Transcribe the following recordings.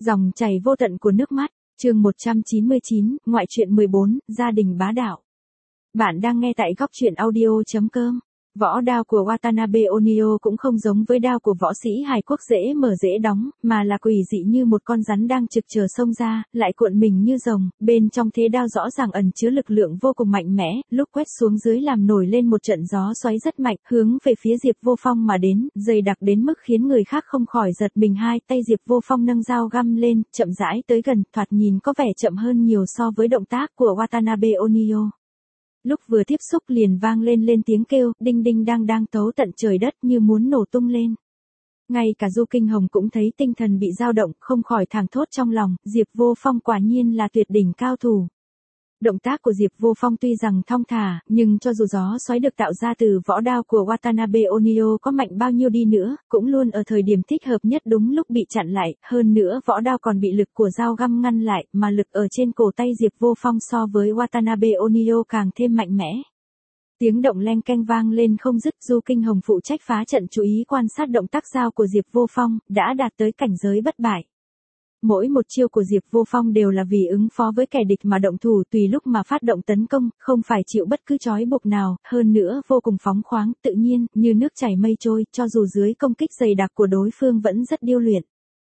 Dòng chảy vô tận của nước mắt, chương 199, ngoại truyện 14, gia đình bá đạo. Bạn đang nghe tại góc truyện audio.com. Võ đao của Watanabe Onio cũng không giống với đao của võ sĩ Hài Quốc dễ mở dễ đóng, mà là quỷ dị như một con rắn đang trực chờ xông ra, lại cuộn mình như rồng, bên trong thế đao rõ ràng ẩn chứa lực lượng vô cùng mạnh mẽ, lúc quét xuống dưới làm nổi lên một trận gió xoáy rất mạnh, hướng về phía Diệp Vô Phong mà đến, dày đặc đến mức khiến người khác không khỏi giật mình. Hai tay Diệp Vô Phong nâng dao găm lên, chậm rãi tới gần, thoạt nhìn có vẻ chậm hơn nhiều so với động tác của Watanabe Onio. Lúc vừa tiếp xúc liền vang lên tiếng kêu, đinh đinh đang tấu tận trời đất như muốn nổ tung lên. Ngay cả Du Kinh Hồng cũng thấy tinh thần bị dao động, không khỏi thảng thốt trong lòng, Diệp Vô Phong quả nhiên là tuyệt đỉnh cao thủ. Động tác của Diệp Vô Phong tuy rằng thong thả, nhưng cho dù gió xoáy được tạo ra từ võ đao của Watanabe Onio có mạnh bao nhiêu đi nữa, cũng luôn ở thời điểm thích hợp nhất đúng lúc bị chặn lại, hơn nữa võ đao còn bị lực của dao găm ngăn lại, mà lực ở trên cổ tay Diệp Vô Phong so với Watanabe Onio càng thêm mạnh mẽ. Tiếng động leng keng vang lên không dứt. Du Kinh Hồng phụ trách phá trận chú ý quan sát động tác dao của Diệp Vô Phong, đã đạt tới cảnh giới bất bại. Mỗi một chiêu của Diệp Vô Phong đều là vì ứng phó với kẻ địch mà động thủ, tùy lúc mà phát động tấn công, không phải chịu bất cứ trói buộc nào, hơn nữa vô cùng phóng khoáng, tự nhiên, như nước chảy mây trôi, cho dù dưới công kích dày đặc của đối phương vẫn rất điêu luyện.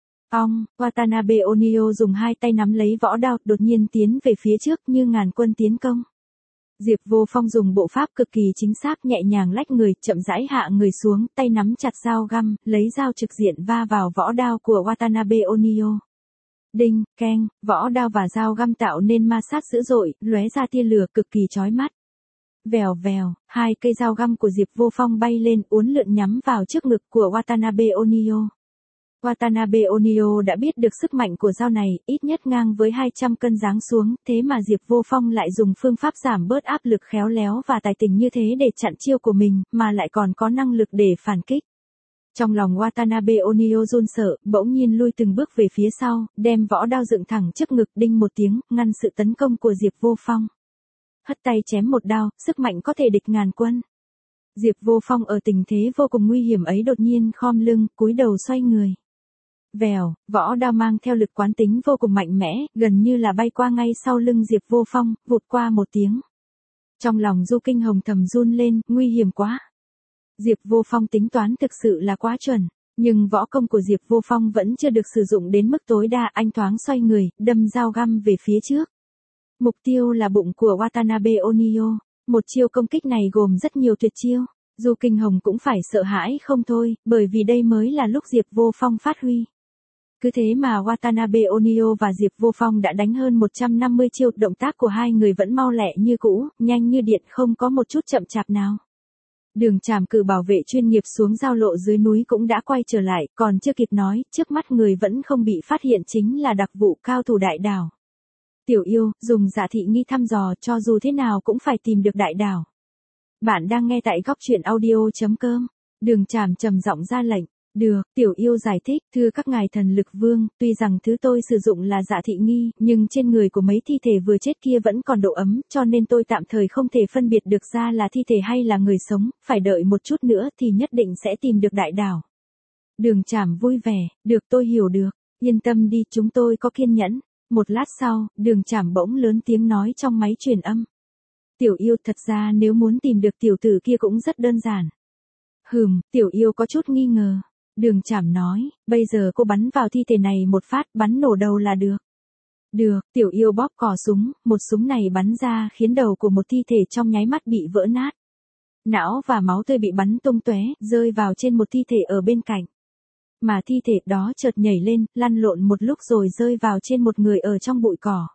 Watanabe Onio dùng hai tay nắm lấy võ đao, đột nhiên tiến về phía trước như ngàn quân tiến công. Diệp Vô Phong dùng bộ pháp cực kỳ chính xác, nhẹ nhàng lách người, chậm rãi hạ người xuống, tay nắm chặt dao găm, lấy dao trực diện va vào võ đao của Watanabe Onio. Đinh, keng, võ đao và dao găm tạo nên ma sát dữ dội, lóe ra tia lửa cực kỳ chói mắt. Vèo vèo, hai cây dao găm của Diệp Vô Phong bay lên, uốn lượn nhắm vào trước ngực của Watanabe Onio. Watanabe Onio đã biết được sức mạnh của dao này, ít nhất ngang với 200 cân giáng xuống, thế mà Diệp Vô Phong lại dùng phương pháp giảm bớt áp lực khéo léo và tài tình như thế để chặn chiêu của mình, mà lại còn có năng lực để phản kích. Trong lòng Watanabe Onio run sợ, bỗng nhiên lui từng bước về phía sau, đem võ đao dựng thẳng trước ngực, đinh một tiếng, ngăn sự tấn công của Diệp Vô Phong. Hất tay chém một đao, sức mạnh có thể địch ngàn quân. Diệp Vô Phong ở tình thế vô cùng nguy hiểm ấy đột nhiên khom lưng, cúi đầu xoay người. Vèo, võ đao mang theo lực quán tính vô cùng mạnh mẽ, gần như là bay qua ngay sau lưng Diệp Vô Phong, vụt qua một tiếng. Trong lòng Du Kinh Hồng thầm run lên, nguy hiểm quá. Diệp Vô Phong tính toán thực sự là quá chuẩn, nhưng võ công của Diệp Vô Phong vẫn chưa được sử dụng đến mức tối đa, anh thoáng xoay người, đâm dao găm về phía trước. Mục tiêu là bụng của Watanabe Onio, một chiêu công kích này gồm rất nhiều tuyệt chiêu, Du Kinh Hồng cũng phải sợ hãi không thôi, bởi vì đây mới là lúc Diệp Vô Phong phát huy. Cứ thế mà Watanabe Onio và Diệp Vô Phong đã đánh hơn 150 chiêu, động tác của hai người vẫn mau lẹ như cũ, nhanh như điện, không có một chút chậm chạp nào. Đường Trảm cử bảo vệ chuyên nghiệp xuống giao lộ dưới núi cũng đã quay trở lại, còn chưa kịp nói, trước mắt người vẫn không bị phát hiện chính là đặc vụ cao thủ đại đảo. Tiểu yêu, dùng Dạ Thị Nghi thăm dò, cho dù thế nào cũng phải tìm được đại đảo. Bạn đang nghe tại góc truyện audio.com. Đường Trảm trầm giọng ra lệnh. Được, Tiểu yêu giải thích, thưa các ngài thần lực vương, tuy rằng thứ tôi sử dụng là Dạ Thị Nghi, nhưng trên người của mấy thi thể vừa chết kia vẫn còn độ ấm, cho nên tôi tạm thời không thể phân biệt được ra là thi thể hay là người sống, phải đợi một chút nữa thì nhất định sẽ tìm được đại đảo. Đường Trảm vui vẻ, được, tôi hiểu được, yên tâm đi, chúng tôi có kiên nhẫn. Một lát sau, Đường Trảm bỗng lớn tiếng nói trong máy truyền âm. Tiểu yêu, thật ra nếu muốn tìm được tiểu tử kia cũng rất đơn giản. Tiểu yêu có chút nghi ngờ. Đường Trảm nói, bây giờ cô bắn vào thi thể này một phát, bắn nổ đầu là được. Được, Tiểu yêu bóp cò súng, một súng này bắn ra khiến đầu của một thi thể trong nháy mắt bị vỡ nát. Não và máu tươi bị bắn tung tóe, rơi vào trên một thi thể ở bên cạnh. Mà thi thể đó chợt nhảy lên, lăn lộn một lúc rồi rơi vào trên một người ở trong bụi cỏ.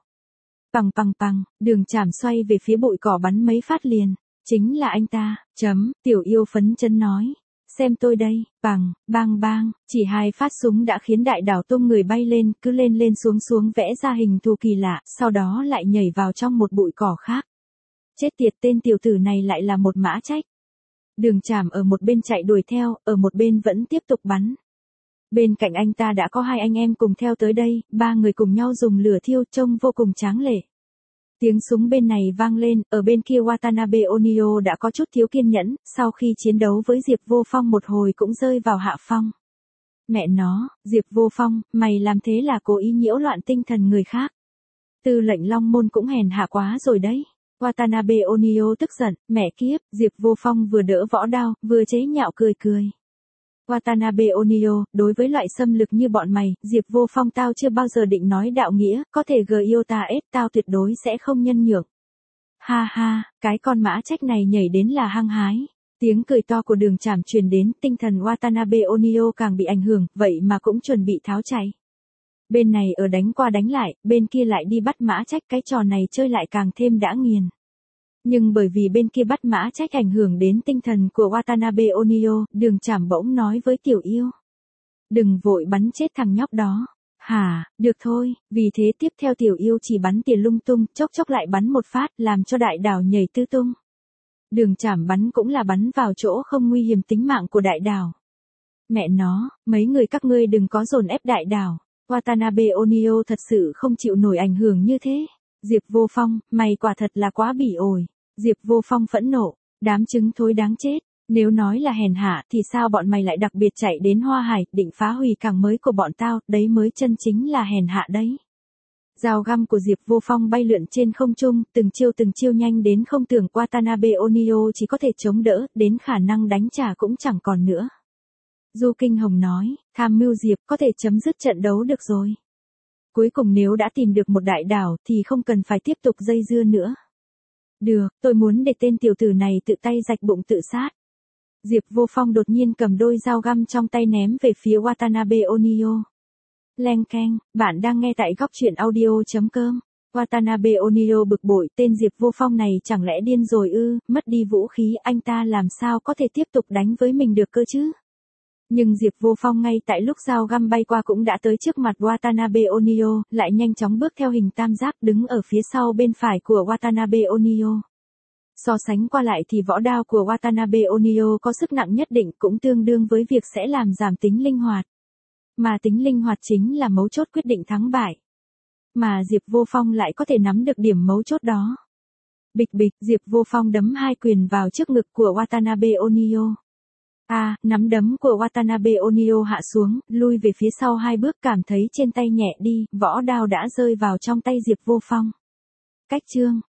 Pằng, Đường Trảm xoay về phía bụi cỏ bắn mấy phát liền. Chính là anh ta, Tiểu yêu phấn chấn nói. Xem tôi đây, bang, chỉ hai phát súng đã khiến đại đảo tung người bay lên, cứ lên xuống vẽ ra hình thù kỳ lạ, sau đó lại nhảy vào trong một bụi cỏ khác. Chết tiệt, tên tiểu tử này lại là một mã trách. Đường Trảm ở một bên chạy đuổi theo, ở một bên vẫn tiếp tục bắn. Bên cạnh anh ta đã có hai anh em cùng theo tới đây, ba người cùng nhau dùng lửa thiêu, trông vô cùng tráng lệ. Tiếng súng bên này vang lên, ở bên kia Watanabe Onio đã có chút thiếu kiên nhẫn, sau khi chiến đấu với Diệp Vô Phong một hồi cũng rơi vào hạ phong. Mẹ nó, Diệp Vô Phong, mày làm thế là cố ý nhiễu loạn tinh thần người khác. Tư lệnh Long Môn cũng hèn hạ quá rồi đấy. Watanabe Onio tức giận, mẹ kiếp, Diệp Vô Phong vừa đỡ võ đao, vừa chế nhạo cười cười. Watanabe Onio, đối với loại xâm lực như bọn mày, Diệp Vô Phong tao chưa bao giờ định nói đạo nghĩa, có thể Giota S tao tuyệt đối sẽ không nhân nhượng. Ha ha, cái con mã trách này nhảy đến là hăng hái. Tiếng cười to của Đường Trảm truyền đến, tinh thần Watanabe Onio càng bị ảnh hưởng, vậy mà cũng chuẩn bị tháo chạy. Bên này ở đánh qua đánh lại, bên kia lại đi bắt mã trách, cái trò này chơi lại càng thêm đã nghiền. Nhưng bởi vì bên kia bắt mã trách ảnh hưởng đến tinh thần của Watanabe Onio, Đường Trảm bỗng nói với Tiểu Yêu. Đừng vội bắn chết thằng nhóc đó. Hả, được thôi, vì thế tiếp theo Tiểu Yêu chỉ bắn tỉa lung tung, chốc chốc lại bắn một phát, làm cho đại đảo nhảy tứ tung. Đường Trảm bắn cũng là bắn vào chỗ không nguy hiểm tính mạng của đại đảo. Mẹ nó, mấy người các ngươi đừng có dồn ép đại đảo. Watanabe Onio thật sự không chịu nổi ảnh hưởng như thế. Diệp Vô Phong, mày quả thật là quá bỉ ổi. Diệp Vô Phong phẫn nộ, đám trứng thối đáng chết. Nếu nói là hèn hạ thì sao bọn mày lại đặc biệt chạy đến Hoa Hải, định phá hủy cảng mới của bọn tao, đấy mới chân chính là hèn hạ đấy. Dao găm của Diệp Vô Phong bay lượn trên không trung, từng chiêu nhanh đến không tưởng Watanabe Onio chỉ có thể chống đỡ, đến khả năng đánh trả cũng chẳng còn nữa. Du Kinh Hồng nói, tham mưu Diệp có thể chấm dứt trận đấu được rồi. Cuối cùng nếu đã tìm được một đại đảo thì không cần phải tiếp tục dây dưa nữa. Được, tôi muốn để tên tiểu tử này tự tay rạch bụng tự sát. Diệp Vô Phong đột nhiên cầm đôi dao găm trong tay ném về phía Watanabe Onio. Leng keng, bạn đang nghe tại góc truyện audio.com. Watanabe Onio bực bội, tên Diệp Vô Phong này chẳng lẽ điên rồi ư, mất đi vũ khí anh ta làm sao có thể tiếp tục đánh với mình được cơ chứ. Nhưng Diệp Vô Phong ngay tại lúc dao găm bay qua cũng đã tới trước mặt Watanabe Onio, lại nhanh chóng bước theo hình tam giác đứng ở phía sau bên phải của Watanabe Onio. So sánh qua lại thì võ đao của Watanabe Onio có sức nặng nhất định cũng tương đương với việc sẽ làm giảm tính linh hoạt. Mà tính linh hoạt chính là mấu chốt quyết định thắng bại. Mà Diệp Vô Phong lại có thể nắm được điểm mấu chốt đó. Bịch bịch, Diệp Vô Phong đấm hai quyền vào trước ngực của Watanabe Onio. Nắm đấm của Watanabe Onio hạ xuống, lui về phía sau hai bước cảm thấy trên tay nhẹ đi, võ đao đã rơi vào trong tay Diệp Vô Phong. Cách chương